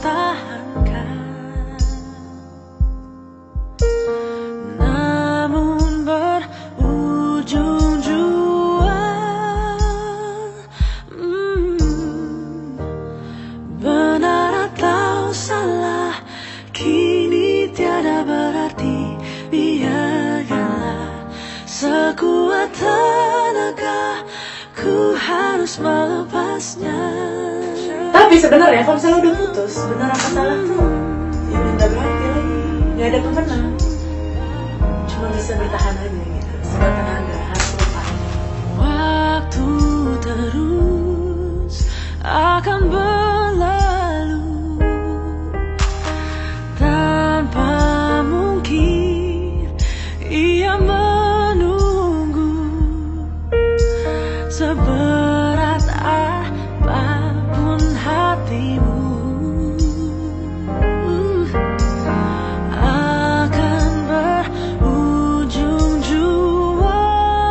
pertahankan, namun berujung jua. Benar atau salah kini tiada berarti, biarkanlah sekuat tenaga ku harus melepasnya. Tapi sebenarnya kalau misalnya udah putus, benar apa salah tuh ya udah nggak berarti lagi, nggak ada pemenang, cuma bisa bertahan aja gitu, sekuat tenaga harus lupa. Waktu terus akan berlalu tanpa mungkin ia menunggu. Seberat apapun hatimu akan berujung jua.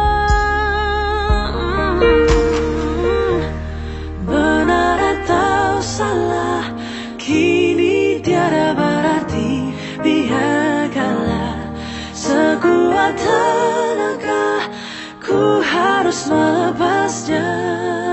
Benar atau salah kini tiada berarti, biarkanlah sekuat tenaga ku harus melepasnya.